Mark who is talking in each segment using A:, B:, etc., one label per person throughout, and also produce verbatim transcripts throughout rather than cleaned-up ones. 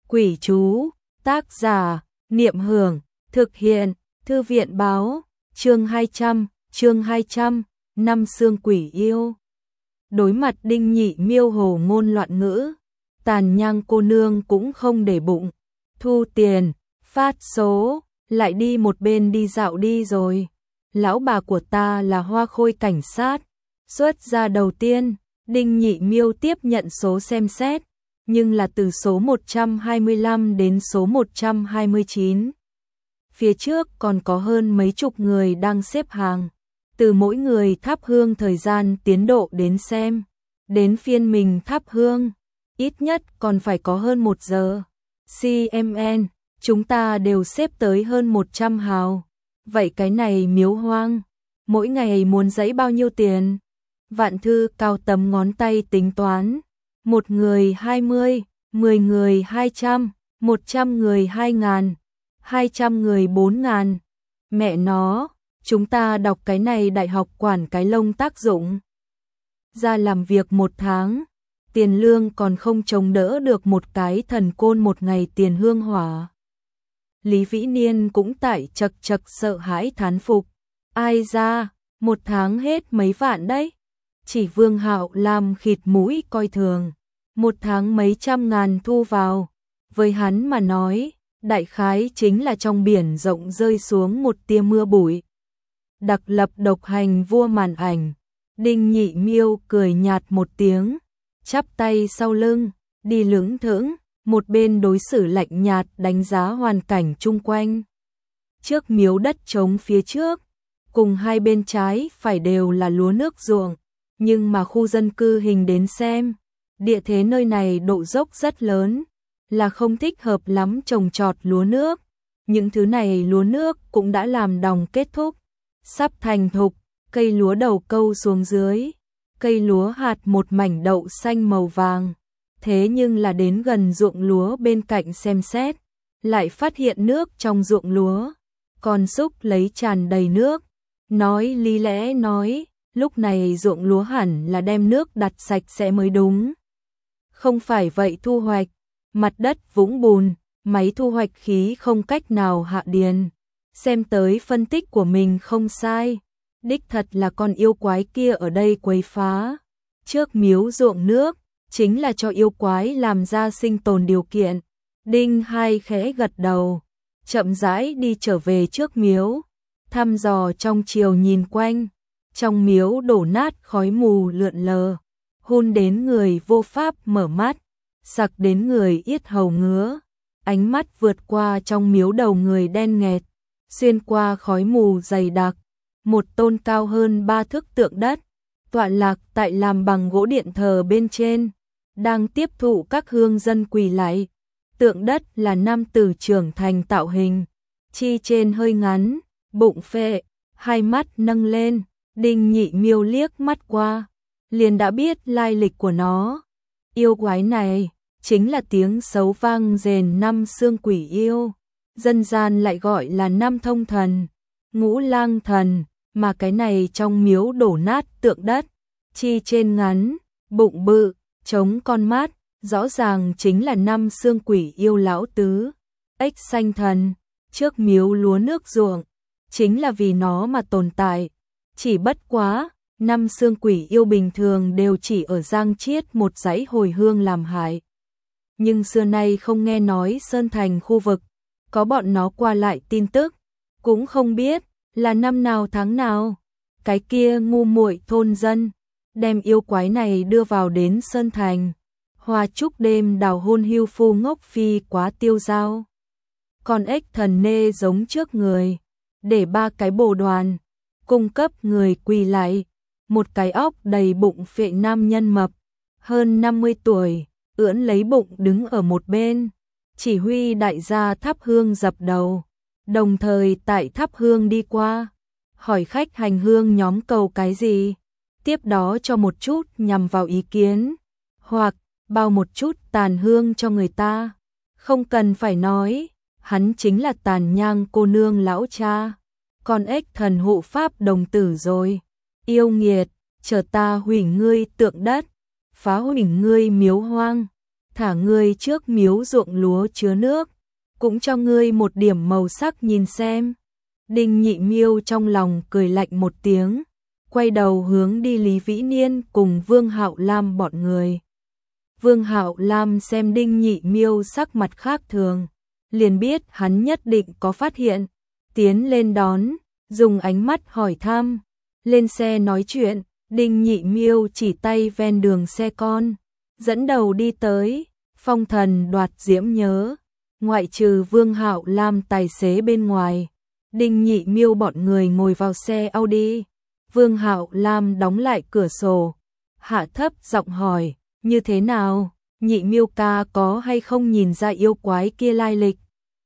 A: Quỷ chú, tác giả, Niệm Hưởng, thực hiện, Thư viện báo, chương hai trăm, chương hai trăm, năm xương quỷ yêu. Đối mặt Đinh Nhị Miêu hồ ngôn loạn ngữ, Tàn Nhang cô nương cũng không để bụng, thu tiền, phát số, lại đi một bên đi dạo đi rồi. Lão bà của ta là Hoa Khôi cảnh sát. Xuất ra đầu tiên, Đinh Nhị Miêu tiếp nhận số xem xét, nhưng là từ số một trăm hai mươi lăm đến số một trăm hai mươi chín. Phía trước còn có hơn mấy chục người đang xếp hàng, từ mỗi người thắp hương thời gian tiến độ đến xem, đến phiên mình thắp hương, ít nhất còn phải có hơn một giờ. xê em en, chúng ta đều xếp tới hơn một trăm hào. Vậy cái này miếu hoang, mỗi ngày muốn dãy bao nhiêu tiền? Vạn Thư cao tấm ngón tay tính toán, một người hai mươi, mười người hai trăm, một trăm người hai ngàn, hai trăm người bốn ngàn. Mẹ nó, chúng ta đọc cái này đại học quản cái lông tác dụng. Ra làm việc một tháng, tiền lương còn không chống đỡ được một cái thần côn một ngày tiền hương hỏa. Lý Vĩ Niên cũng tại chật chật sợ hãi thán phục. Ai ra, một tháng hết mấy vạn đấy. Chỉ Vương Hạo làm khịt mũi coi thường. Một tháng mấy trăm ngàn thu vào. Với hắn mà nói, đại khái chính là trong biển rộng rơi xuống một tia mưa bụi. Đặc lập độc hành vua màn ảnh. Đinh Nhị Miêu cười nhạt một tiếng, chắp tay sau lưng, đi lững thững, một bên đối xử lạnh nhạt đánh giá hoàn cảnh chung quanh. Trước miếu đất trống phía trước, cùng hai bên trái phải đều là lúa nước ruộng, nhưng mà khu dân cư hình đến xem, địa thế nơi này độ dốc rất lớn, là không thích hợp lắm trồng trọt lúa nước. Những thứ này lúa nước cũng đã làm đồng kết thúc, sắp thành thục, cây lúa đầu câu xuống dưới, cây lúa hạt một mảnh đậu xanh màu vàng. Thế nhưng là đến gần ruộng lúa bên cạnh xem xét, lại phát hiện nước trong ruộng lúa, còn xúc lấy tràn đầy nước. Nói lý lẽ nói, lúc này ruộng lúa hẳn là đem nước đặt sạch sẽ mới đúng. Không phải vậy thu hoạch, mặt đất vũng bùn, máy thu hoạch khí không cách nào hạ điền. Xem tới phân tích của mình không sai, đích thật là con yêu quái kia ở đây quấy phá. Trước miếu ruộng nước, chính là cho yêu quái làm ra sinh tồn điều kiện. Đinh Hai khẽ gật đầu, chậm rãi đi trở về trước miếu, thăm dò trong chiều nhìn quanh. Trong miếu đổ nát khói mù lượn lờ, hun đến người vô pháp mở mắt, sặc đến người yết hầu ngứa. Ánh mắt vượt qua trong miếu đầu người đen nghẹt, xuyên qua khói mù dày đặc, một tôn cao hơn ba thước tượng đất, tọa lạc tại làm bằng gỗ điện thờ bên trên, đang tiếp thụ các hương dân quỳ lạy. Tượng đất là nam tử trưởng thành tạo hình, chi trên hơi ngắn, bụng phệ, hai mắt nâng lên. Đinh Nhị Miêu liếc mắt qua, liền đã biết lai lịch của nó. Yêu quái này chính là tiếng xấu vang rền năm xương quỷ yêu, dân gian lại gọi là năm thông thần, ngũ lang thần. Mà cái này trong miếu đổ nát tượng đất, chi trên ngắn, bụng bự, trống con mắt, rõ ràng chính là năm xương quỷ yêu lão tứ, ếch xanh thần. Trước miếu lúa nước ruộng, chính là vì nó mà tồn tại. Chỉ bất quá, năm xương quỷ yêu bình thường đều chỉ ở Giang Chiết một dãy hồi hương làm hại. Nhưng xưa nay không nghe nói Sơn Thành khu vực, có bọn nó qua lại tin tức, cũng không biết là năm nào tháng nào. Cái kia ngu muội thôn dân, đem yêu quái này đưa vào đến Sơn Thành. Hoa chúc đêm đào hôn hưu phu ngốc phi quá tiêu dao. Con ếch thần nê giống trước người, để ba cái bồ đoàn, cung cấp người quỳ lại. Một cái óc đầy bụng phệ nam nhân mập, hơn năm mươi tuổi, ưỡn lấy bụng đứng ở một bên, chỉ huy đại gia thắp hương dập đầu. Đồng thời tại thắp hương đi qua, hỏi khách hành hương nhóm cầu cái gì, tiếp đó cho một chút nhằm vào ý kiến, hoặc bao một chút tàn hương cho người ta. Không cần phải nói, hắn chính là Tàn Nhang cô nương lão cha, con ếch thần hộ pháp đồng tử rồi. Yêu nghiệt, chờ ta hủy ngươi tượng đất, phá hủy ngươi miếu hoang, thả ngươi trước miếu ruộng lúa chứa nước, cũng cho ngươi một điểm màu sắc nhìn xem. Đinh Nhị Miêu trong lòng cười lạnh một tiếng, quay đầu hướng đi Lý Vĩ Niên cùng Vương Hạo Lam bọn người. Vương Hạo Lam xem Đinh Nhị Miêu sắc mặt khác thường, liền biết hắn nhất định có phát hiện, tiến lên đón, dùng ánh mắt hỏi thăm, lên xe nói chuyện. Đinh Nhị Miêu chỉ tay ven đường xe con, dẫn đầu đi tới. Phong Thần Đoạt Diễm nhớ, ngoại trừ Vương Hạo Lam tài xế bên ngoài, Đinh Nhị Miêu bọn người ngồi vào xe Audi. Vương Hạo Lam đóng lại cửa sổ, hạ thấp giọng hỏi, như thế nào, Nhị Miêu ca có hay không nhìn ra yêu quái kia lai lịch?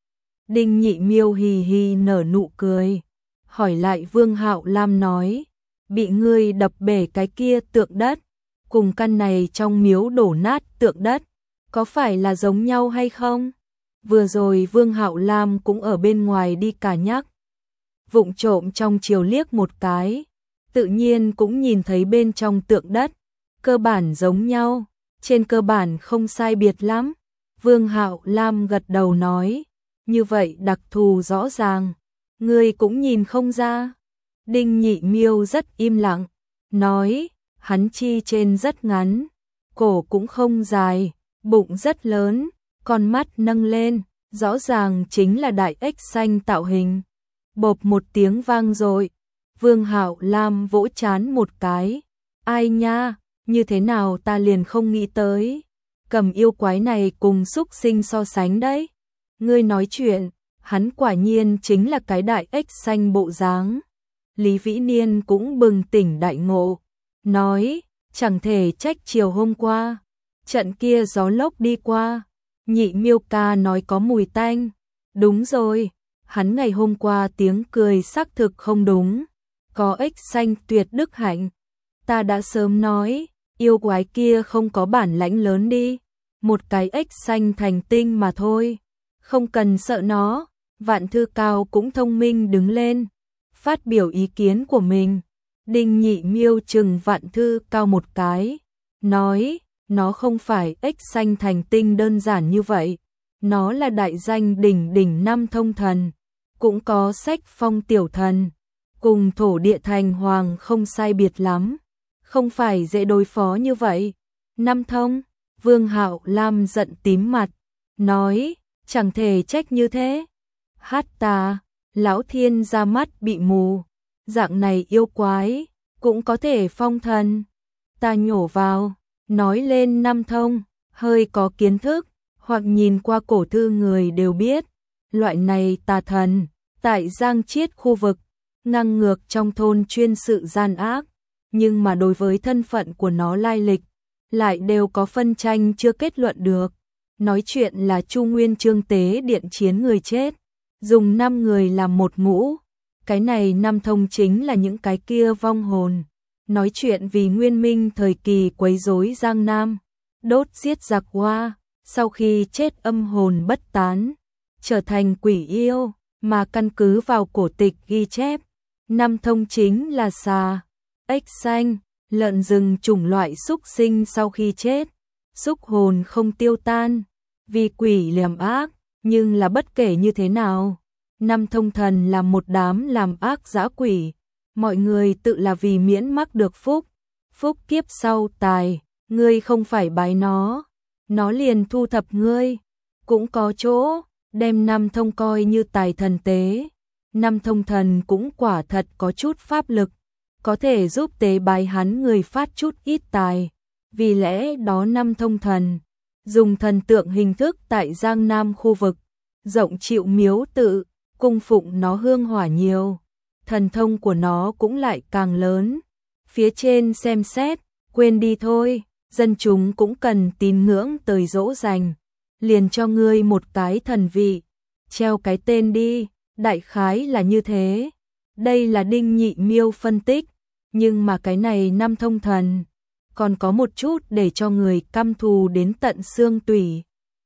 A: Đinh Nhị Miêu hì hì nở nụ cười, hỏi lại Vương Hạo Lam nói, bị ngươi đập bể cái kia tượng đất, cùng căn này trong miếu đổ nát tượng đất, có phải là giống nhau hay không? Vừa rồi Vương Hạo Lam cũng ở bên ngoài đi cả nhắc, vụng trộm trong chiều liếc một cái, tự nhiên cũng nhìn thấy bên trong tượng đất, cơ bản giống nhau, trên cơ bản không sai biệt lắm. Vương Hạo Lam gật đầu nói, như vậy đặc thù rõ ràng, ngươi cũng nhìn không ra. Đinh Nhị Miêu rất im lặng, nói, hắn chi trên rất ngắn, cổ cũng không dài, bụng rất lớn, con mắt nâng lên, rõ ràng chính là đại ếch xanh tạo hình. Bộp một tiếng vang rồi, Vương Hạo Lam vỗ chán một cái, ai nha, như thế nào ta liền không nghĩ tới, cầm yêu quái này cùng xúc sinh so sánh đấy. Ngươi nói chuyện, hắn quả nhiên chính là cái đại ếch xanh bộ dáng. Lý Vĩ Niên cũng bừng tỉnh đại ngộ, nói, chẳng thể trách chiều hôm qua, trận kia gió lốc đi qua, Nhị Miêu ca nói có mùi tanh. Đúng rồi, hắn ngày hôm qua tiếng cười xác thực không đúng, có ếch xanh tuyệt đức hạnh. Ta đã sớm nói, yêu quái kia không có bản lãnh lớn đi, một cái ếch xanh thành tinh mà thôi, không cần sợ nó. Vạn Thư Cao cũng thông minh đứng lên, phát biểu ý kiến của mình. Đinh Nhị Miêu chừng Vạn Thư Cao một cái, nói, nó không phải ếch xanh thành tinh đơn giản như vậy, nó là đại danh đỉnh đỉnh năm thông thần, cũng có sách phong tiểu thần, cùng thổ địa thành hoàng không sai biệt lắm, không phải dễ đối phó như vậy. Năm thông, Vương Hạo Lam giận tím mặt, nói, chẳng thể trách như thế. Hát ta, lão thiên ra mắt bị mù, dạng này yêu quái, cũng có thể phong thần. Ta nhổ vào, nói lên năm thông, hơi có kiến thức, hoặc nhìn qua cổ thư người đều biết, loại này tà thần, tại Giang Chiết khu vực, ngang ngược trong thôn chuyên sự gian ác, nhưng mà đối với thân phận của nó lai lịch, lại đều có phân tranh chưa kết luận được. Nói chuyện là Chu Nguyên Chương tế điện chiến người chết, dùng năm người làm một ngũ, cái này năm thông chính là những cái kia vong hồn. Nói chuyện vì Nguyên Minh thời kỳ quấy rối Giang Nam, đốt giết giặc Hoa, sau khi chết âm hồn bất tán, trở thành quỷ yêu, mà căn cứ vào cổ tịch ghi chép, năm thông chính là xà, ếch xanh, lợn rừng chủng loại súc sinh sau khi chết, súc hồn không tiêu tan, vì quỷ liềm ác, nhưng là bất kể như thế nào, năm thông thần là một đám làm ác dã quỷ, mọi người tự là vì miễn mắc được phúc, phúc kiếp sau tài, ngươi không phải bái nó, nó liền thu thập ngươi, cũng có chỗ, đem năm thông coi như tài thần tế, năm thông thần cũng quả thật có chút pháp lực, có thể giúp tế bái hắn người phát chút ít tài, vì lẽ đó năm thông thần, dùng thần tượng hình thức tại Giang Nam khu vực, rộng chịu miếu tự, cung phụng nó hương hỏa nhiều, thần thông của nó cũng lại càng lớn. Phía trên xem xét, quên đi thôi, dân chúng cũng cần tín ngưỡng tới dỗ dành, liền cho ngươi một cái thần vị, treo cái tên đi, đại khái là như thế. Đây là Đinh Nhị Miêu phân tích, nhưng mà cái này năm thông thần, còn có một chút để cho người căm thù đến tận xương tủy.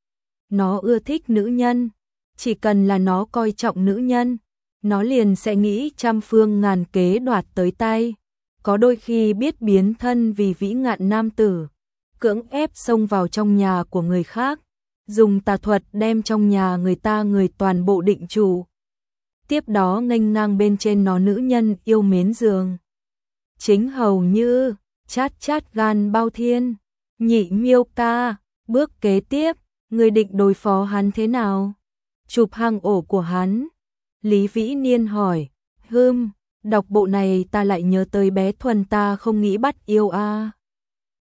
A: Nó ưa thích nữ nhân, chỉ cần là nó coi trọng nữ nhân, nó liền sẽ nghĩ trăm phương ngàn kế đoạt tới tay, có đôi khi biết biến thân vì vĩ ngạn nam tử, cưỡng ép xông vào trong nhà của người khác, dùng tà thuật đem trong nhà người ta người toàn bộ định chủ. Tiếp đó nghênh ngang bên trên nó nữ nhân yêu mến giường. Chính hầu như, chát chát gan bao thiên, Nhị Miêu ca, bước kế tiếp, người định đối phó hắn thế nào? Chụp hang ổ của hắn. Lý Vĩ Niên hỏi, hưm, đọc bộ này ta lại nhớ tới bé Thuần ta không nghĩ bắt yêu a.